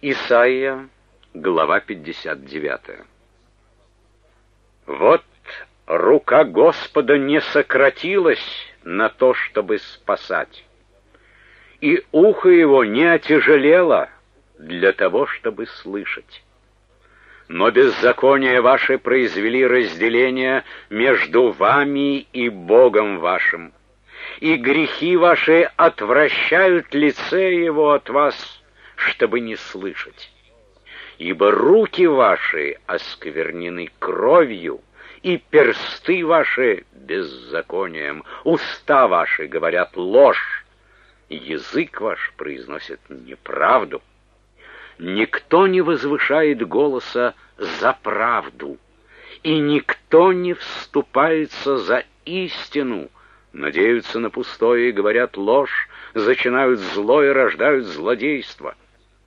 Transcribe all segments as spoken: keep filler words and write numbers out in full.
Исайя, глава пятьдесят девятая. Вот рука Господа не сократилась на то, чтобы спасать, и ухо его не отяжелело для того, чтобы слышать. Но беззакония ваши произвели разделение между вами и Богом вашим, и грехи ваши отвращают лице его от вас, чтобы не слышать. Ибо руки ваши осквернены кровью, и персты ваши беззаконием, уста ваши говорят ложь, язык ваш произносит неправду. Никто не возвышает голоса за правду, и никто не вступается за истину. Надеются на пустое и говорят ложь, зачинают зло и рождают злодейство.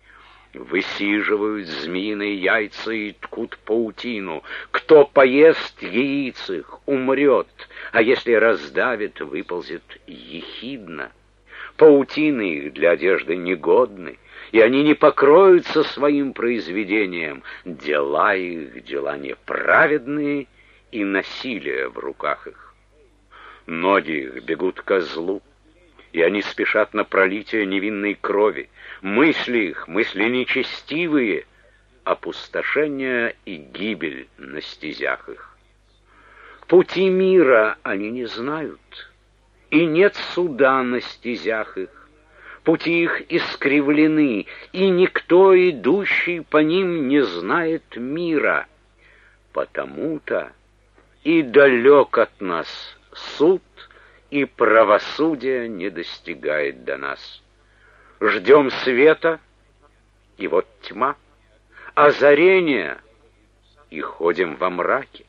Высиживают змеиные яйца и ткут паутину. Кто поест яиц их, умрет, а если раздавит, выползет ехидно. Паутины их для одежды негодны, и они не покроются своим произведением. Дела их, дела неправедные, и насилие в руках их. Ноги их бегут ко злу, и они спешат на пролитие невинной крови. Мысли их, мысли нечестивые, опустошение и гибель на стезях их. Пути мира они не знают, и нет суда на стезях их. Пути их искривлены, и никто, идущий по ним, не знает мира. Потому-то и далек от нас суд, и правосудие не достигает до нас. Ждем света, и вот тьма, озарение, и ходим во мраке.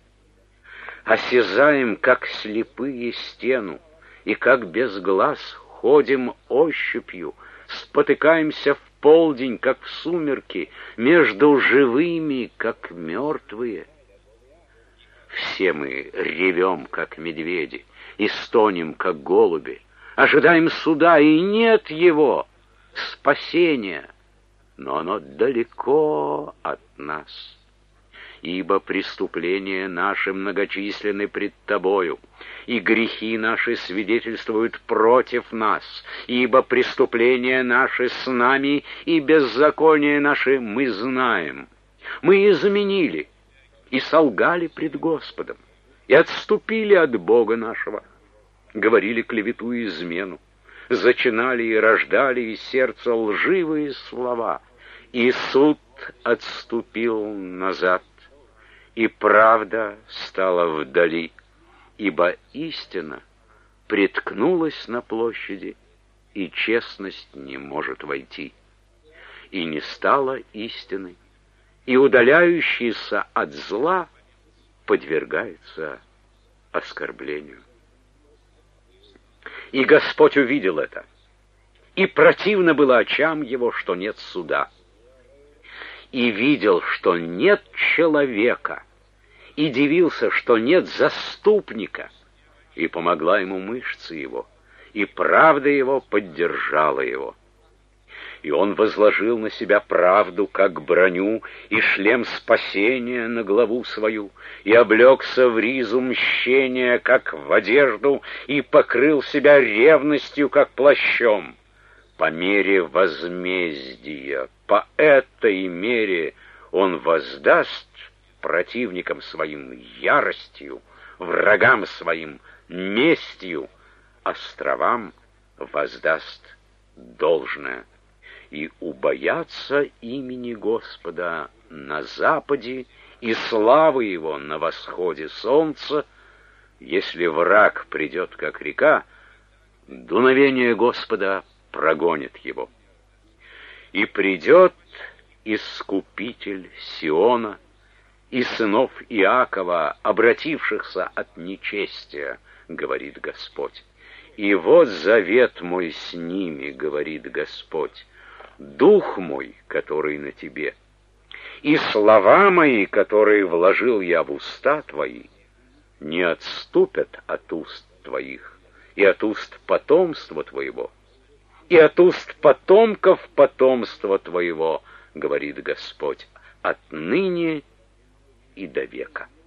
Осязаем, как слепые, стену, и как без глаз ходим ощупью, спотыкаемся в полдень, как в сумерки, между живыми, как мертвые. Все мы ревем, как медведи, и стонем, как голуби, ожидаем суда, и нет его, спасения, но оно далеко от нас. Ибо преступления наши многочисленны пред Тобою, и грехи наши свидетельствуют против нас, ибо преступления наши с нами, и беззакония наши мы знаем. Мы изменили и солгали пред Господом, и отступили от Бога нашего, говорили клевету и измену, зачинали и рождали из сердца лживые слова, и суд отступил назад, и правда стала вдали, ибо истина приткнулась на площади, и честность не может войти. И не стало истины, и удаляющийся от зла подвергается оскорблению. И Господь увидел это, и противно было очам его, что нет суда. И видел, что нет человека, и дивился, что нет заступника, и помогла ему мышцы его, и правда его поддержала его. И он возложил на себя правду, как броню, и шлем спасения на главу свою, и облегся в ризу мщения, как в одежду, и покрыл себя ревностью, как плащом. По мере возмездия, по этой мере он воздаст противникам своим яростью, врагам своим местью, островам воздаст должное. И убоятся имени Господа на западе и славы его на восходе солнца. Если враг придет, как река, дуновение Господа прогонит его. И придет Искупитель Сиона и сынов Иакова, обратившихся от нечестия, говорит Господь. И вот завет мой с ними, говорит Господь, дух мой, который на тебе, и слова мои, которые вложил я в уста твои, не отступят от уст твоих и от уст потомства твоего, и от уст потомков потомства твоего, говорит Господь, отныне и до века.